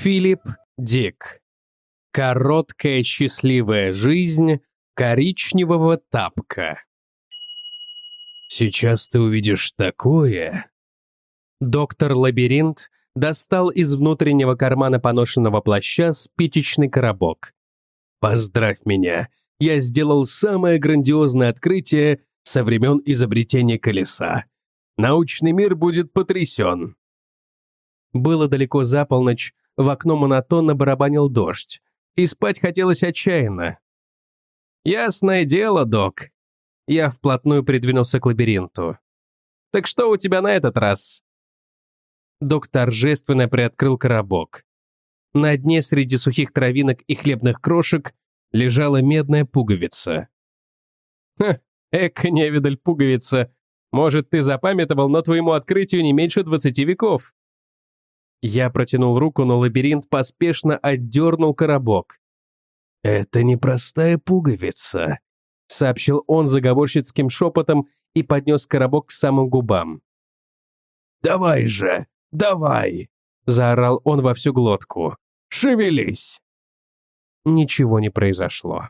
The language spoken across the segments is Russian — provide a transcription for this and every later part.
Филипп Дик. Короткая счастливая жизнь коричневого тапка. Сейчас ты увидишь такое. Доктор Лабиринт достал из внутреннего кармана поношенного плаща спичечный коробок. Поздравь меня, я сделал самое грандиозное открытие со времен изобретения колеса. Научный мир будет потрясен. Было далеко за полночь, в окно монотонно барабанил дождь, и спать хотелось отчаянно. «Ясное дело, док». Я вплотную придвинулся к лабиринту. «Так что у тебя на этот раз?» Док торжественно приоткрыл коробок. На дне среди сухих травинок и хлебных крошек лежала медная пуговица. «Ха, невидаль пуговица. Может, ты запамятовал, но твоему открытию не меньше 20 веков». Я протянул руку, но лабиринт поспешно отдернул коробок. «Это непростая пуговица», — сообщил он заговорщицким шепотом и поднес коробок к самым губам. «Давай же, давай!» — заорал он во всю глотку. «Шевелись!» Ничего не произошло.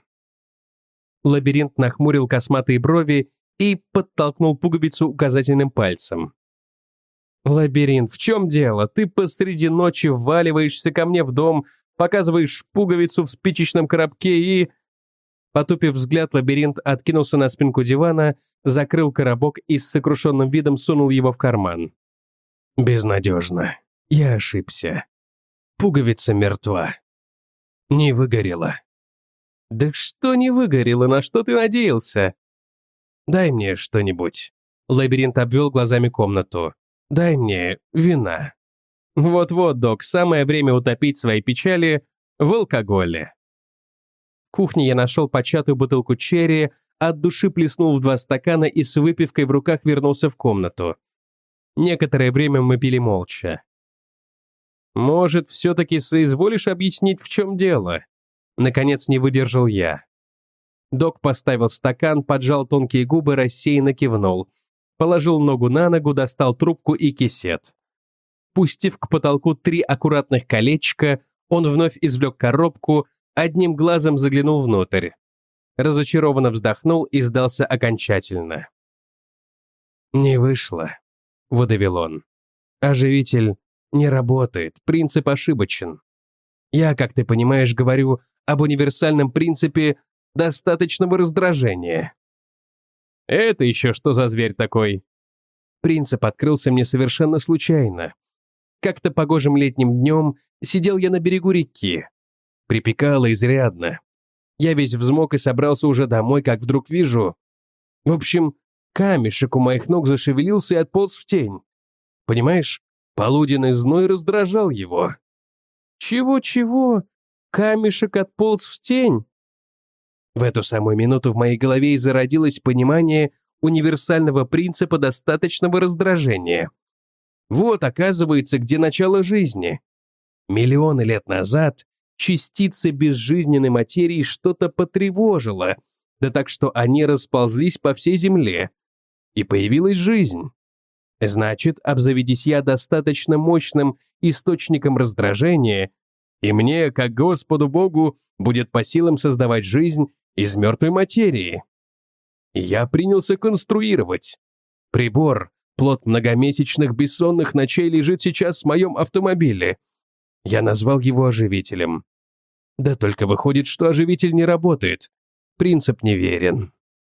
Лабиринт нахмурил косматые брови и подтолкнул пуговицу указательным пальцем. «Лабиринт, в чем дело? Ты посреди ночи вваливаешься ко мне в дом, показываешь пуговицу в спичечном коробке и...» Потупив взгляд, лабиринт откинулся на спинку дивана, закрыл коробок и с сокрушенным видом сунул его в карман. «Безнадежно. Я ошибся. Пуговица мертва. Не выгорела». «Да что не выгорело? На что ты надеялся?» «Дай мне что-нибудь». Лабиринт обвел глазами комнату. «Дай мне вина». «Вот-вот, док, самое время утопить свои печали в алкоголе». В кухне я нашел початую бутылку черри, от души плеснул в 2 стакана и с выпивкой в руках вернулся в комнату. Некоторое время мы пили молча. «Может, все-таки соизволишь объяснить, в чем дело?» Наконец не выдержал я. Док поставил стакан, поджал тонкие губы, рассеянно кивнул. Положил ногу на ногу, достал трубку и кисет. Пустив к потолку 3 аккуратных колечка, он вновь извлек коробку, одним глазом заглянул внутрь. Разочарованно вздохнул и сдался окончательно. «Не вышло», — выдавил он. «Оживитель не работает, принцип ошибочен. Я, как ты понимаешь, говорю об универсальном принципе достаточного раздражения». «Это еще что за зверь такой?» Принцип открылся мне совершенно случайно. Как-то погожим летним днем сидел я на берегу реки. Припекало изрядно. Я весь взмок и собрался уже домой, как вдруг вижу... В общем, камешек у моих ног зашевелился и отполз в тень. Понимаешь, полуденный зной раздражал его. «Чего-чего? Камешек отполз в тень?» В эту самую минуту в моей голове и зародилось понимание универсального принципа достаточного раздражения. Вот, оказывается, где начало жизни. Миллионы лет назад частицы безжизненной материи что-то потревожило, да так что они расползлись по всей Земле. И появилась жизнь. Значит, обзаведись я достаточно мощным источником раздражения, и мне, как Господу Богу, будет по силам создавать жизнь из мертвой материи. И я принялся конструировать. Прибор, плод многомесячных бессонных ночей, лежит сейчас в моем автомобиле. Я назвал его оживителем. Да только выходит, что оживитель не работает. Принцип неверен.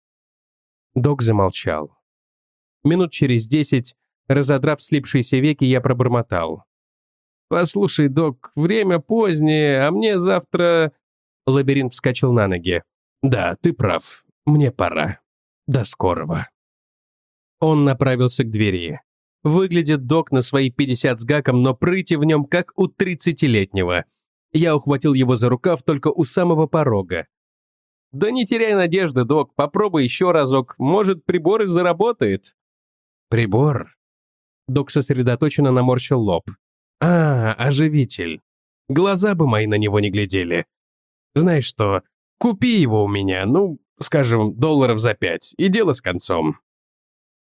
Док замолчал. Минут через 10, разодрав слипшиеся веки, я пробормотал. «Послушай, док, время позднее, а мне завтра...» Лабиринт вскочил на ноги. «Да, ты прав. Мне пора. До скорого». Он направился к двери. Выглядит док на свои 50 с гаком, но прыти в нем, как у 30-летнего. Я ухватил его за рукав только у самого порога. «Да не теряй надежды, док, попробуй еще разок, может, прибор и заработает». «Прибор?» Док сосредоточенно наморщил лоб. Оживитель. Глаза бы мои на него не глядели. Знаешь что, купи его у меня, ну, скажем, $5 за 5, и дело с концом».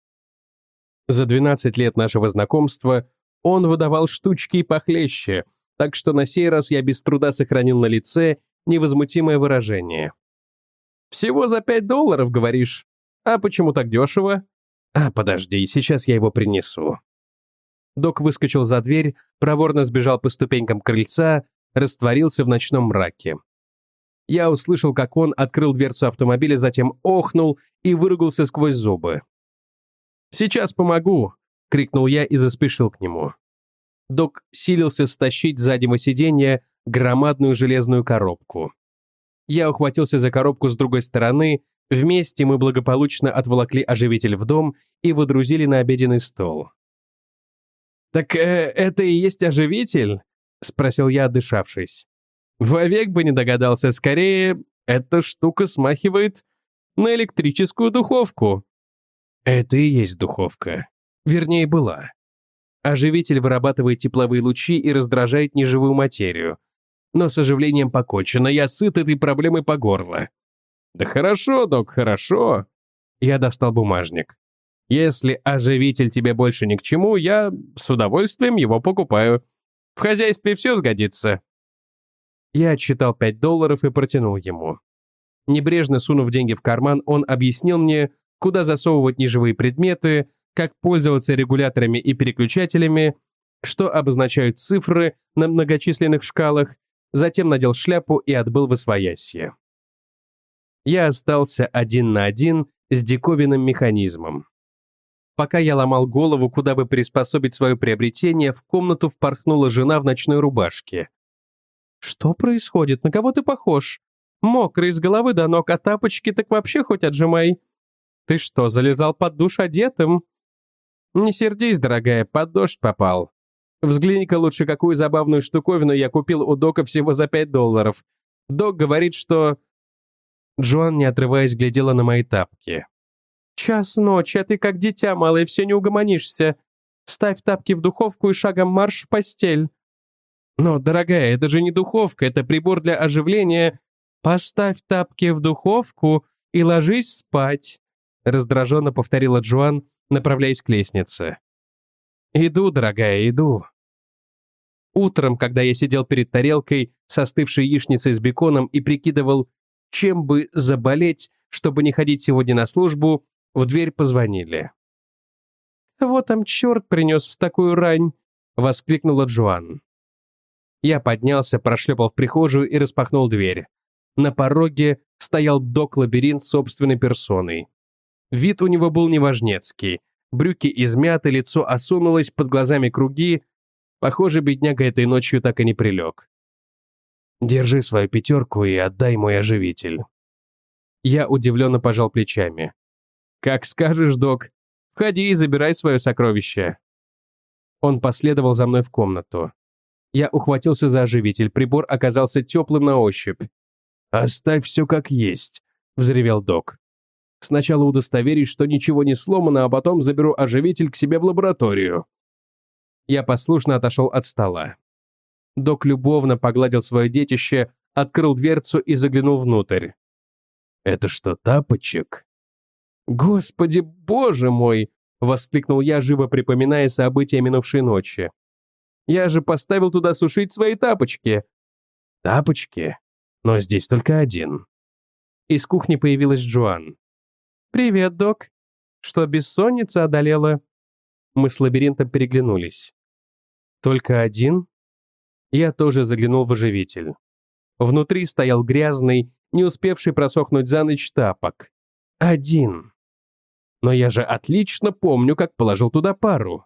За 12 лет нашего знакомства он выдавал штучки и похлеще, так что на сей раз я без труда сохранил на лице невозмутимое выражение. «Всего за $5, говоришь? А почему так дешево?» «А, подожди, сейчас я его принесу». Док выскочил за дверь, проворно сбежал по ступенькам крыльца, растворился в ночном мраке. Я услышал, как он открыл дверцу автомобиля, затем охнул и выругался сквозь зубы. «Сейчас помогу!» — крикнул я и заспешил к нему. Док силился стащить с заднего сиденья громадную железную коробку. Я ухватился за коробку с другой стороны, вместе мы благополучно отволокли оживитель в дом и водрузили на обеденный стол. «Так это и есть оживитель?» — спросил я, отдышавшись. «Вовек бы не догадался, скорее, эта штука смахивает на электрическую духовку». «Это и есть духовка. Вернее, была. Оживитель вырабатывает тепловые лучи и раздражает неживую материю. Но с оживлением покончено, я сыт этой проблемой по горло». «Да хорошо, док, хорошо». Я достал бумажник. «Если оживитель тебе больше ни к чему, я с удовольствием его покупаю. В хозяйстве все сгодится». Я отсчитал $5 и протянул ему. Небрежно сунув деньги в карман, он объяснил мне, куда засовывать неживые предметы, как пользоваться регуляторами и переключателями, что обозначают цифры на многочисленных шкалах, затем надел шляпу и отбыл восвоясье. Я остался один на один с диковинным механизмом. Пока я ломал голову, куда бы приспособить свое приобретение, в комнату впорхнула жена в ночной рубашке. «Что происходит? На кого ты похож? Мокрый с головы до ног, а тапочки так вообще хоть отжимай. Ты что, залезал под душ одетым?» «Не сердись, дорогая, под дождь попал. Взгляни-ка лучше, какую забавную штуковину я купил у Дока всего за $5. Док говорит, что...» Джоан, не отрываясь, глядела на мои тапки. «Час ночи, а ты как дитя малое, все не угомонишься. Ставь тапки в духовку и шагом марш в постель». «Но, дорогая, это же не духовка, это прибор для оживления. Поставь тапки в духовку и ложись спать», раздраженно повторила Джоан, направляясь к лестнице. «Иду, дорогая, иду». Утром, когда я сидел перед тарелкой с остывшей яичницей с беконом и прикидывал, чем бы заболеть, чтобы не ходить сегодня на службу, в дверь позвонили. «Вот там черт принес в такую рань!» — воскликнула Джоан. Я поднялся, прошлепал в прихожую и распахнул дверь. На пороге стоял Док-лабиринт собственной персоной. Вид у него был неважнецкий. Брюки измяты, лицо осунулось, под глазами круги. Похоже, бедняга этой ночью так и не прилег. «Держи свою пятерку и отдай мой оживитель». Я удивленно пожал плечами. «Как скажешь, док. Входи и забирай свое сокровище». Он последовал за мной в комнату. Я ухватился за оживитель, прибор оказался теплым на ощупь. «Оставь все как есть», — взревел док. «Сначала удостоверюсь, что ничего не сломано, а потом заберу оживитель к себе в лабораторию». Я послушно отошел от стола. Док любовно погладил свое детище, открыл дверцу и заглянул внутрь. «Это что, тапочек?» «Господи, боже мой!» — воскликнул я, живо припоминая события минувшей ночи. «Я же поставил туда сушить свои тапочки!» «Тапочки? Но здесь только один». Из кухни появилась Джоан. «Привет, док. Что, бессонница одолела?» Мы с лабиринтом переглянулись. «Только один?» Я тоже заглянул в оживитель. Внутри стоял грязный, не успевший просохнуть за ночь тапок. Один. Но я же отлично помню, как положил туда пару.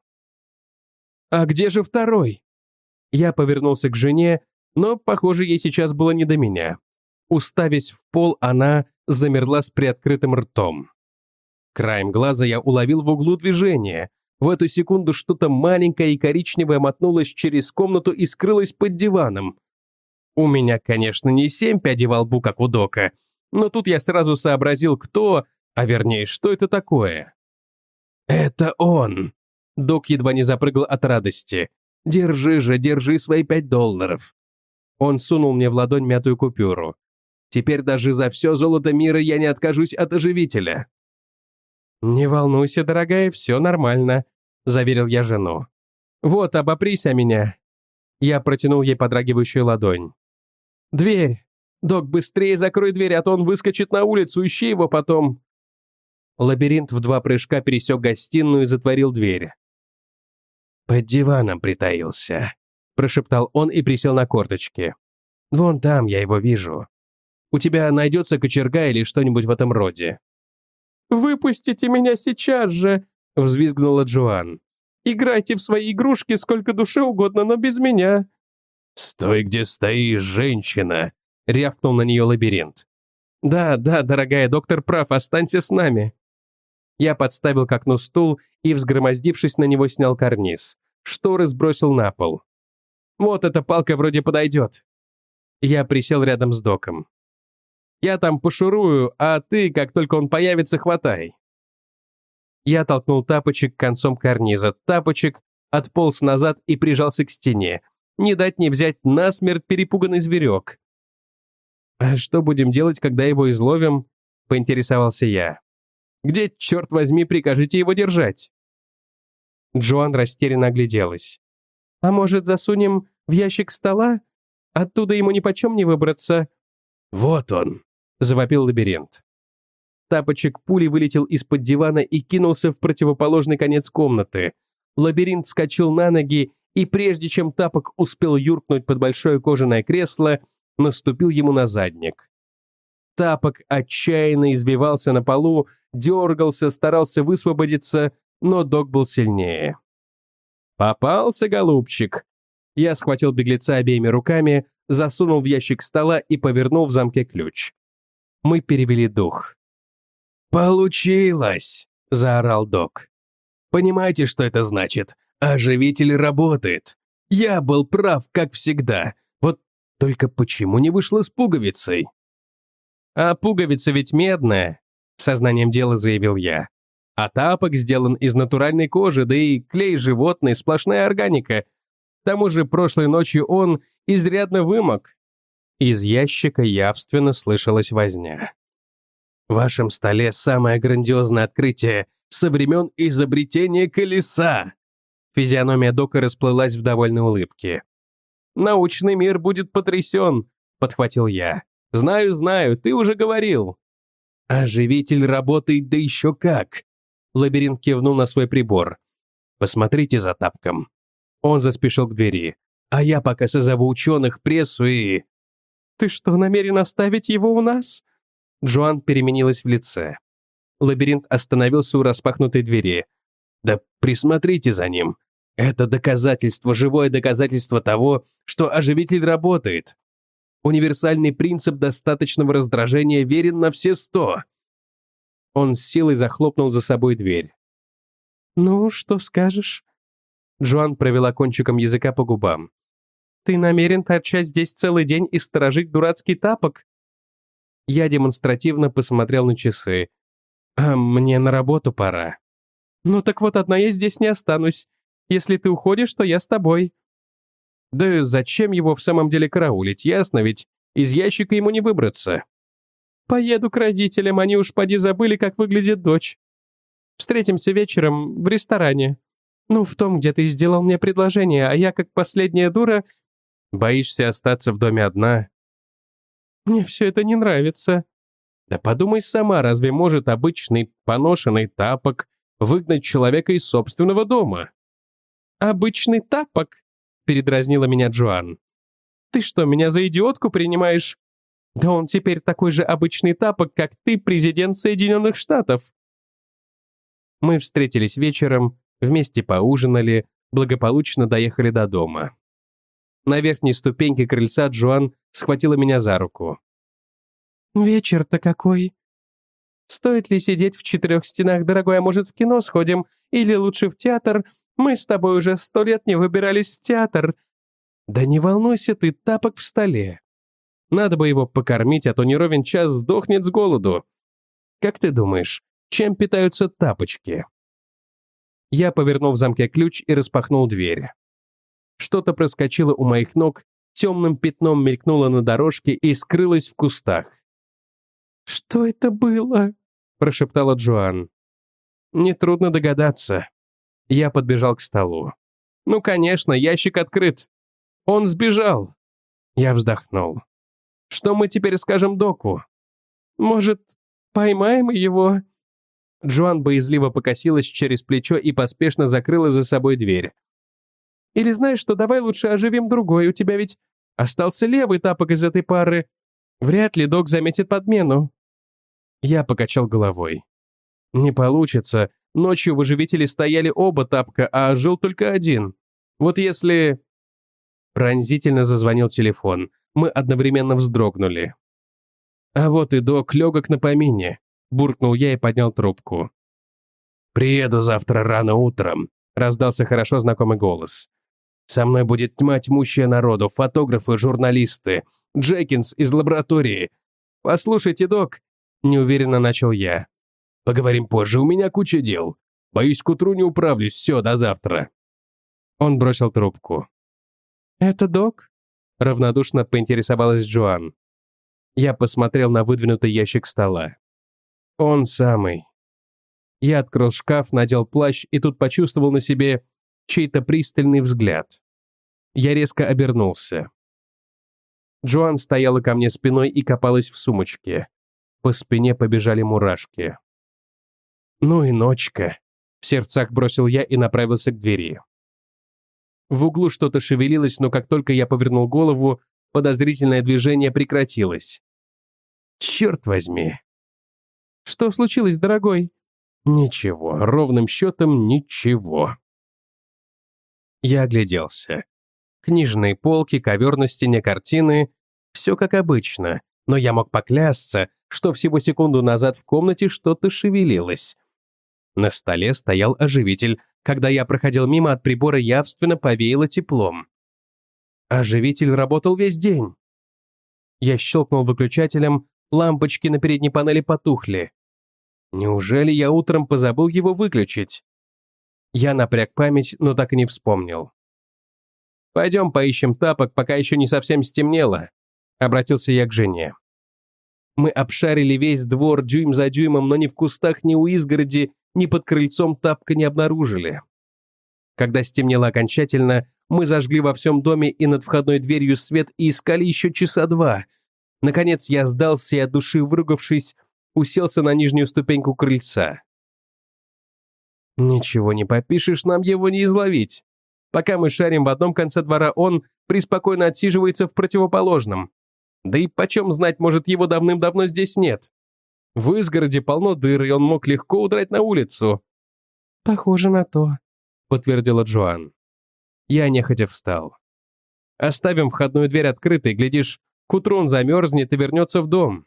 «А где же второй?» Я повернулся к жене, но, похоже, ей сейчас было не до меня. Уставясь в пол, она замерла с приоткрытым ртом. Краем глаза я уловил в углу движение. В эту секунду что-то маленькое и коричневое мотнулось через комнату и скрылось под диваном. У меня, конечно, не 7 пядей во лбу, как у Дока, но тут я сразу сообразил, кто, а вернее, что это такое. «Это он!» Док едва не запрыгал от радости. «Держи же, держи свои $5». Он сунул мне в ладонь мятую купюру. «Теперь даже за все золото мира я не откажусь от оживителя». «Не волнуйся, дорогая, все нормально», — заверил я жену. «Вот, обопрись о меня». Я протянул ей подрагивающую ладонь. «Дверь! Док, быстрее закрой дверь, а то он выскочит на улицу, ищи его потом!» Лабиринт в 2 прыжка пересек гостиную и затворил дверь. «Под диваном притаился», — прошептал он и присел на корточки. «Вон там я его вижу. У тебя найдется кочерга или что-нибудь в этом роде?» «Выпустите меня сейчас же!» — взвизгнула Джоан. «Играйте в свои игрушки сколько душе угодно, но без меня!» «Стой, где стоишь, женщина!» — рявкнул на нее лабиринт. «Да, дорогая, доктор прав, останься с нами!» Я подставил к окну стул и, взгромоздившись на него, снял карниз. Шторы сбросил на пол. «Вот эта палка вроде подойдет!» Я присел рядом с доком. «Я там пошурую, а ты, как только он появится, хватай!» Я толкнул тапочек концом карниза. Тапочек отполз назад и прижался к стене. Не дать не взять насмерть перепуганный зверек. «А что будем делать, когда его изловим?» — поинтересовался я. «Где, черт возьми, прикажете его держать?» Джоан растерянно огляделась. «А может, засунем в ящик стола? Оттуда ему нипочем не выбраться». «Вот он!» — завопил лабиринт. Тапочек пулей вылетел из-под дивана и кинулся в противоположный конец комнаты. Лабиринт вскочил на ноги, и прежде чем тапок успел юркнуть под большое кожаное кресло, наступил ему на задник. Тапок отчаянно избивался на полу, дергался, старался высвободиться, но док был сильнее. «Попался, голубчик!» Я схватил беглеца обеими руками, засунул в ящик стола и повернул в замке ключ. Мы перевели дух. «Получилось!» — заорал док. «Понимаете, что это значит? Оживитель работает. Я был прав, как всегда. Вот только почему не вышло с пуговицей?» «А пуговица ведь медная», — сознанием дела заявил я. «А тапок сделан из натуральной кожи, да и клей животный, сплошная органика. К тому же прошлой ночью он изрядно вымок». Из ящика явственно слышалась возня. «В вашем столе самое грандиозное открытие со времен изобретения колеса!» Физиономия дока расплылась в довольной улыбке. «Научный мир будет потрясен», — подхватил я. «Знаю, ты уже говорил». «Оживитель работает, да еще как!» Лабиринт кивнул на свой прибор. «Посмотрите за тапком». Он заспешил к двери. «А я пока созову ученых, прессу и...» «Ты что, намерен оставить его у нас?» Джоан переменилась в лице. Лабиринт остановился у распахнутой двери. «Да присмотрите за ним. Это доказательство, живое доказательство того, что оживитель работает. Универсальный принцип достаточного раздражения верен на все 100». Он с силой захлопнул за собой дверь. «Ну, что скажешь?» Джоан провела кончиком языка по губам. «Ты намерен торчать здесь целый день и сторожить дурацкий тапок?» Я демонстративно посмотрел на часы. «А мне на работу пора». «Ну так вот, одна я здесь не останусь. Если ты уходишь, то я с тобой». «Да зачем его в самом деле караулить, ясно ведь? Из ящика ему не выбраться». «Поеду к родителям, они уж поди забыли, как выглядит дочь. Встретимся вечером в ресторане. Ну, в том, где ты сделал мне предложение, а я, как последняя дура...» «Боишься остаться в доме одна?» «Мне все это не нравится». «Да подумай сама, разве может обычный поношенный тапок выгнать человека из собственного дома?» «Обычный тапок?» — передразнила меня Джоан. «Ты что, меня за идиотку принимаешь? Да он теперь такой же обычный тапок, как ты, президент Соединенных Штатов». Мы встретились вечером, вместе поужинали, благополучно доехали до дома. На верхней ступеньке крыльца Джоан схватила меня за руку. «Вечер-то какой! Стоит ли сидеть в 4 стенах, дорогой, а может, в кино сходим? Или лучше в театр? Мы с тобой уже 100 лет не выбирались в театр». «Да не волнуйся ты, тапок в столе. Надо бы его покормить, а то не ровен час сдохнет с голоду. Как ты думаешь, чем питаются тапочки?» Я повернул в замке ключ и распахнул дверь. Что-то проскочило у моих ног, темным пятном мелькнуло на дорожке и скрылось в кустах. «Что это было?» – прошептала Джоан. «Нетрудно догадаться». Я подбежал к столу. «Ну, конечно, ящик открыт». Он сбежал. Я вздохнул. Что мы теперь скажем доку? Может, поймаем его? Джоан боязливо покосилась через плечо и поспешно закрыла за собой дверь. Или знаешь что, давай лучше оживим другой, у тебя ведь остался левый тапок из этой пары. Вряд ли док заметит подмену. Я покачал головой. Не получится. Ночью в оживителе стояли оба тапка, а ожил только один. Вот если... Пронзительно зазвонил телефон. Мы одновременно вздрогнули. А вот и док легок на помине. Буркнул я и поднял трубку. «Приеду завтра рано утром», — раздался хорошо знакомый голос. «Со мной будет тьма тьмущая народу, фотографы, журналисты, Джекинс из лаборатории. Послушайте, док», — неуверенно начал я. «Поговорим позже, у меня куча дел. Боюсь, к утру не управлюсь, все, до завтра». Он бросил трубку. «Это док?» — равнодушно поинтересовалась Джоан. Я посмотрел на выдвинутый ящик стола. Он самый. Я открыл шкаф, надел плащ и тут почувствовал на себе чей-то пристальный взгляд. Я резко обернулся. Джоан стояла ко мне спиной и копалась в сумочке. По спине побежали мурашки. «Ну и ночка», — в сердцах бросил я и направился к двери. В углу что-то шевелилось, но как только я повернул голову, подозрительное движение прекратилось. «Черт возьми!» «Что случилось, дорогой?» «Ничего, ровным счетом ничего». Я огляделся. Книжные полки, ковер на стене, картины — все как обычно, но я мог поклясться, что всего секунду назад в комнате что-то шевелилось. На столе стоял оживитель. Когда я проходил мимо, от прибора явственно повеяло теплом. Оживитель работал весь день. Я щелкнул выключателем, лампочки на передней панели потухли. Неужели я утром позабыл его выключить? Я напряг память, но так и не вспомнил. «Пойдем поищем тапок, пока еще не совсем стемнело», — обратился я к жене. Мы обшарили весь двор дюйм за дюймом, но ни в кустах, ни у изгороди, ни под крыльцом тапка не обнаружили. Когда стемнело окончательно, мы зажгли во всем доме и над входной дверью свет и искали еще часа два. Наконец я сдался и, от души выругавшись, уселся на нижнюю ступеньку крыльца. Ничего не попишешь, нам его не изловить. Пока мы шарим в одном конце двора, он преспокойно отсиживается в противоположном. Да и почем знать, может, его давным-давно здесь нет. В изгороде полно дыр, и он мог легко удрать на улицу. «Похоже на то», — подтвердила Джоан. Я нехотя встал. «Оставим входную дверь открытой, глядишь, к утру он замерзнет и вернется в дом».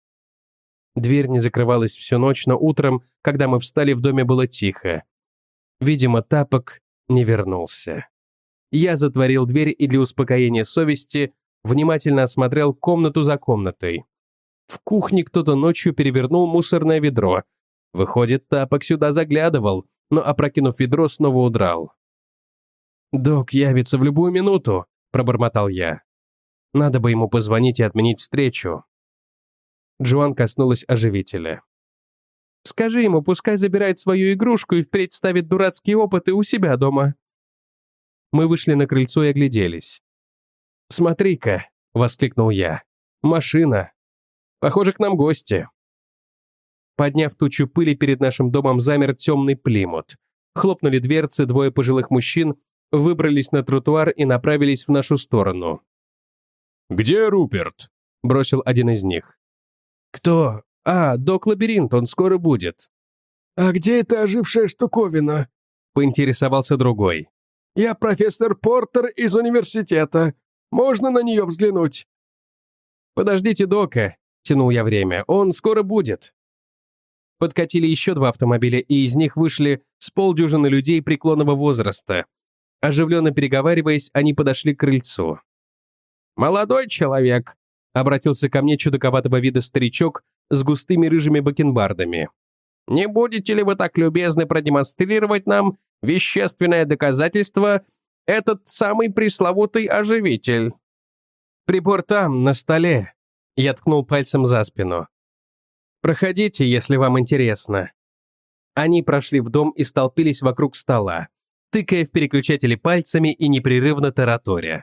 Дверь не закрывалась всю ночь, но утром, когда мы встали, в доме было тихо. Видимо, тапок не вернулся. Я затворил дверь и для успокоения совести внимательно осмотрел комнату за комнатой. В кухне кто-то ночью перевернул мусорное ведро. Выходит, тапок сюда заглядывал, но, опрокинув ведро, снова удрал. «Док явится в любую минуту», — пробормотал я. Надо бы ему позвонить и отменить встречу. Джоан коснулась оживителя. «Скажи ему, пускай забирает свою игрушку и впредь ставит дурацкие опыты у себя дома». Мы вышли на крыльцо и огляделись. «Смотри-ка», — воскликнул я, — «машина. Похоже, к нам гости». Подняв тучу пыли, перед нашим домом замер темный плимут. Хлопнули дверцы, двое пожилых мужчин выбрались на тротуар и направились в нашу сторону. «Где Руперт?» — бросил один из них. «Кто? А, док Лабиринт, он скоро будет». «А где эта ожившая штуковина?» — поинтересовался другой. «Я профессор Портер из университета. Можно на нее взглянуть?» «Подождите дока», — тянул я время, — «он скоро будет». Подкатили еще два автомобиля, и из них вышли с полдюжины людей преклонного возраста. Оживленно переговариваясь, они подошли к крыльцу. «Молодой человек», — обратился ко мне чудаковатого вида старичок с густыми рыжими бакенбардами. «Не будете ли вы так любезны продемонстрировать нам вещественное доказательство, этот самый пресловутый оживитель?» «Прибор там, на столе», — я ткнул пальцем за спину. «Проходите, если вам интересно». Они прошли в дом и столпились вокруг стола, тыкая в переключатели пальцами и непрерывно тараторя.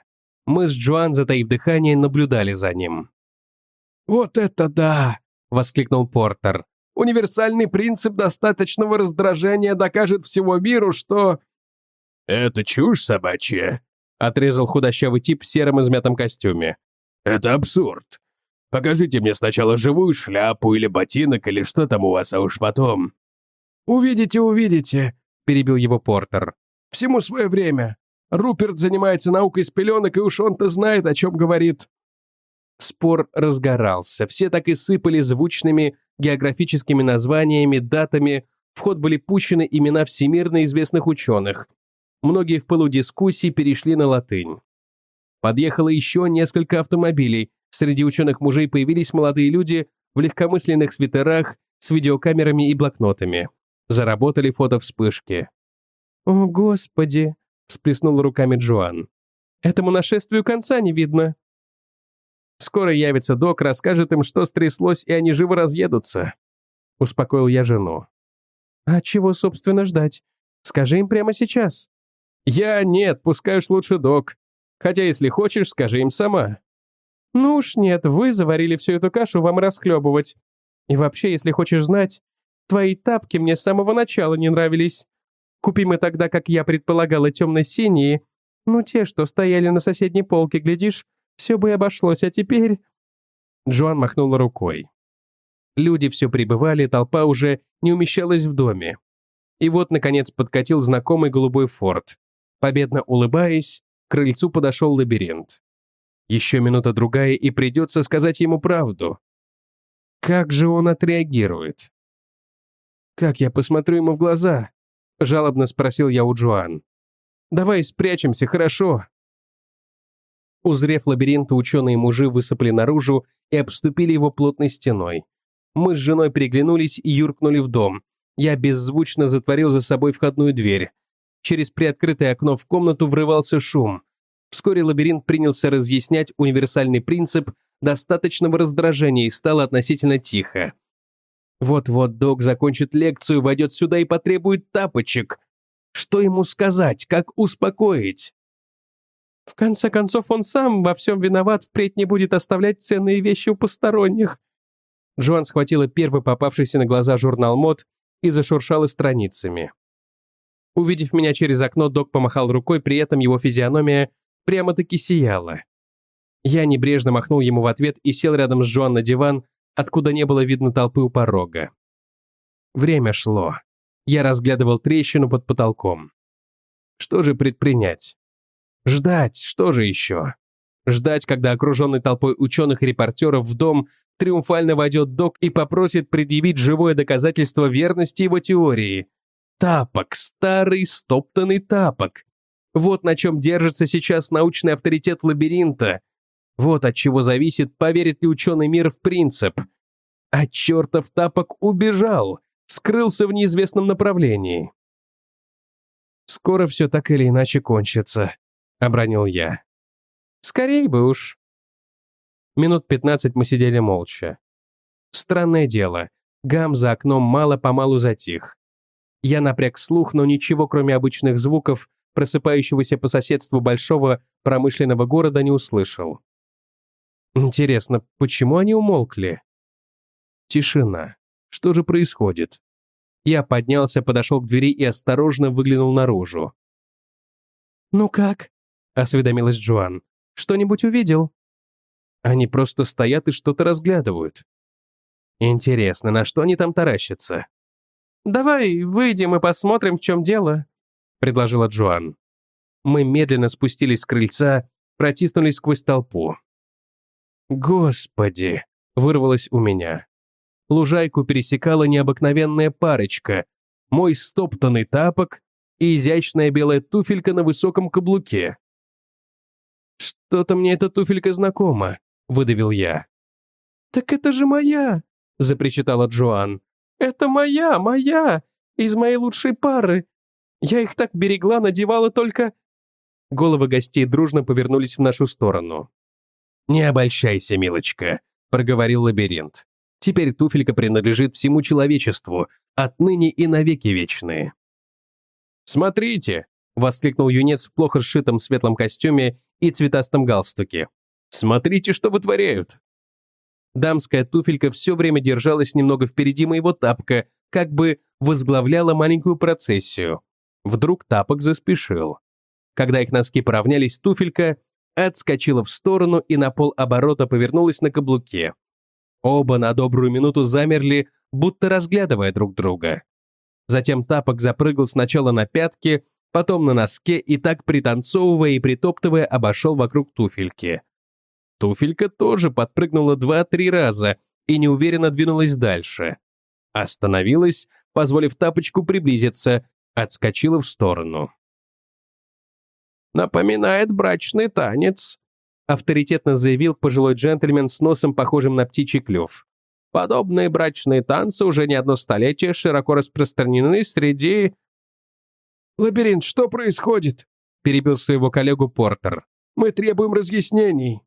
Мы с Джоан, затаив дыхание, наблюдали за ним. «Вот это да!» — воскликнул Портер. «Универсальный принцип достаточного раздражения докажет всему миру, что...» «Это чушь собачья», — отрезал худощавый тип в сером измятом костюме. «Это абсурд. Покажите мне сначала живую шляпу или ботинок, или что там у вас, а уж потом...» «Увидите, увидите», — перебил его Портер. «Всему свое время. Руперт занимается наукой с пеленок, и уж он-то знает, о чем говорит». Спор разгорался, все так и сыпали звучными географическими названиями, датами, в ход были пущены имена всемирно известных ученых. Многие в пылу дискуссий перешли на латынь. Подъехало еще несколько автомобилей, среди ученых мужей появились молодые люди в легкомысленных свитерах с видеокамерами и блокнотами. Заработали фотовспышки. «О, Господи!» — всплеснула руками Джоан. «Этому нашествию конца не видно». «Скоро явится док, расскажет им, что стряслось, и они живо разъедутся», — успокоил я жену. «А чего, собственно, ждать? Скажи им прямо сейчас». Нет, пускай уж лучше док. Хотя, если хочешь, скажи им сама». «Ну уж нет, вы заварили всю эту кашу, вам расхлебывать. И вообще, если хочешь знать, твои тапки мне с самого начала не нравились. Купи мы тогда, как я предполагала, темно-синие, ну те, что стояли на соседней полке, глядишь, все бы и обошлось, а теперь...» Джоан махнула рукой. Люди все прибывали, толпа уже не умещалась в доме. И вот, наконец, подкатил знакомый голубой форт. Победно улыбаясь, к крыльцу подошел Лабиринт. Еще минута-другая, и придется сказать ему правду. Как же он отреагирует? «Как я посмотрю ему в глаза?» — жалобно спросил я у Джоан. «Давай спрячемся, хорошо?» Узрев Лабиринта, ученые-мужи высыпали наружу и обступили его плотной стеной. Мы с женой переглянулись и юркнули в дом. Я беззвучно затворил за собой входную дверь. Через приоткрытое окно в комнату врывался шум. Вскоре Лабиринт принялся разъяснять универсальный принцип достаточного раздражения и стало относительно тихо. Вот-вот док закончит лекцию, войдет сюда и потребует тапочек. Что ему сказать, как успокоить? В конце концов, он сам во всем виноват, впредь не будет оставлять ценные вещи у посторонних. Джоан схватила первый попавшийся на глаза журнал мод и зашуршала страницами. Увидев меня через окно, док помахал рукой, при этом его физиономия прямо-таки сияла. Я небрежно махнул ему в ответ и сел рядом с Джоан на диван, откуда не было видно толпы у порога. Время шло. Я разглядывал трещину под потолком. Что же предпринять? Ждать, что же еще? Ждать, когда окруженный толпой ученых и репортеров в дом триумфально войдет док и попросит предъявить живое доказательство верности его теории. Тапок, старый стоптанный тапок. Вот на чем держится сейчас научный авторитет Лабиринта. Вот от чего зависит, поверит ли ученый мир в принцип. А чертов тапок убежал, скрылся в неизвестном направлении. «Скоро все так или иначе кончится», — обронил я. «Скорей бы уж». Минут 15 мы сидели молча. Странное дело, гам за окном мало-помалу затих. Я напряг слух, но ничего, кроме обычных звуков, просыпающегося по соседству большого промышленного города, не услышал. Интересно, почему они умолкли? Тишина. Что же происходит? Я поднялся, подошел к двери и осторожно выглянул наружу. «Ну как?» — осведомилась Джоан. «Что-нибудь увидел?» Они просто стоят и что-то разглядывают. Интересно, на что они там таращатся? «Давай выйдем и посмотрим, в чем дело», — предложила Джоан. Мы медленно спустились с крыльца, протиснулись сквозь толпу. «Господи!» — вырвалось у меня. Лужайку пересекала необыкновенная парочка. Мой стоптанный тапок и изящная белая туфелька на высоком каблуке. «Что-то мне эта туфелька знакома», — выдавил я. «Так это же моя!» — запричитала Джоан. «Это моя, из моей лучшей пары. Я их так берегла, надевала только...» Головы гостей дружно повернулись в нашу сторону. «Не обольщайся, милочка», — проговорил Лабиринт. «Теперь туфелька принадлежит всему человечеству, отныне и навеки вечные». «Смотрите!» — воскликнул юнец в плохо сшитом светлом костюме и цветастом галстуке. «Смотрите, что вытворяют!» Дамская туфелька все время держалась немного впереди моего тапка, как бы возглавляла маленькую процессию. Вдруг тапок заспешил. Когда их носки поравнялись, туфелька отскочила в сторону и на полоборота повернулась на каблуке. Оба на добрую минуту замерли, будто разглядывая друг друга. Затем тапок запрыгал сначала на пятки, потом на носке и так, пританцовывая и притоптывая, обошел вокруг туфельки. Туфелька тоже подпрыгнула 2-3 раза и неуверенно двинулась дальше. Остановилась, позволив тапочку приблизиться, отскочила в сторону. «Напоминает брачный танец», — авторитетно заявил пожилой джентльмен с носом, похожим на птичий клюв. «Подобные брачные танцы уже не одно столетие широко распространены среди...» «Лабиринт, что происходит?» — перебил своего коллегу Портер. «Мы требуем разъяснений».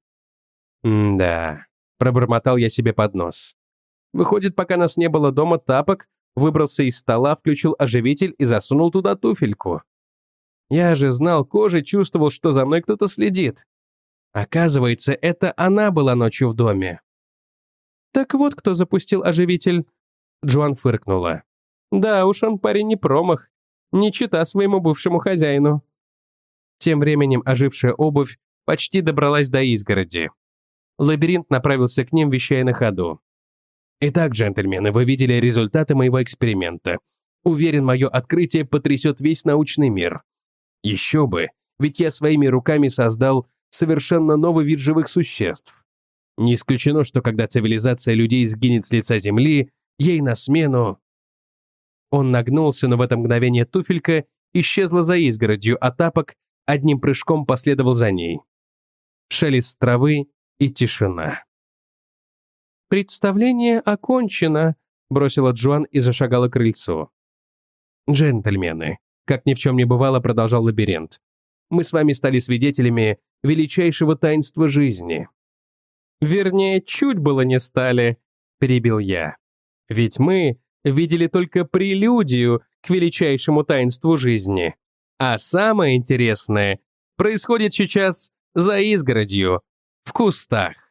«Да», — пробормотал я себе под нос. Выходит, пока нас не было дома, тапок выбрался из стола, включил оживитель и засунул туда туфельку. Я же знал, кожей чувствовал, что за мной кто-то следит. Оказывается, это она была ночью в доме. «Так вот, кто запустил оживитель», — Джоан фыркнула. «Да уж, он парень не промах, не чита своему бывшему хозяину». Тем временем ожившая обувь почти добралась до изгороди. Лабиринт направился к ним, вещая на ходу. «Итак, джентльмены, вы видели результаты моего эксперимента. Уверен, мое открытие потрясет весь научный мир. Еще бы, ведь я своими руками создал совершенно новый вид живых существ. Не исключено, что когда цивилизация людей сгинет с лица земли, ей на смену...» Он нагнулся, но в это мгновение туфелька исчезла за изгородью, а тапок одним прыжком последовал за ней. Шелест травы и тишина. «Представление окончено», — бросила Джоан и зашагала к крыльцу. «Джентльмены», — как ни в чем не бывало, продолжал Лабиринт, «мы с вами стали свидетелями величайшего таинства жизни». «Вернее, чуть было не стали», — перебил я. «Ведь мы видели только прелюдию к величайшему таинству жизни. А самое интересное происходит сейчас за изгородью, в кустах».